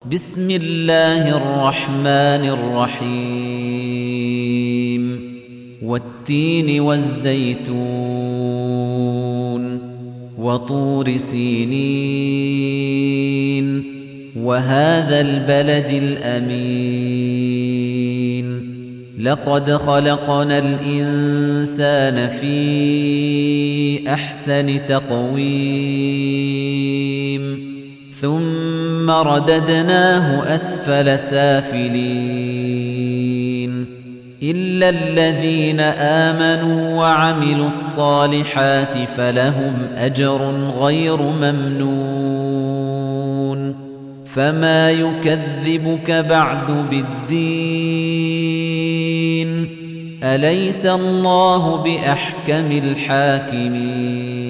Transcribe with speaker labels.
Speaker 1: بسم الله الرحمن الرحيم والتين والزيتون وطور سينين وهذا البلد الأمين لقد خلقنا الإنسان في أحسن تقويم ثم رددناه أسفل سافلين إلا الذين آمنوا وعملوا الصالحات فلهم أجر غير ممنون فما يكذبك بعد بالدين أليس الله بأحكم الحاكمين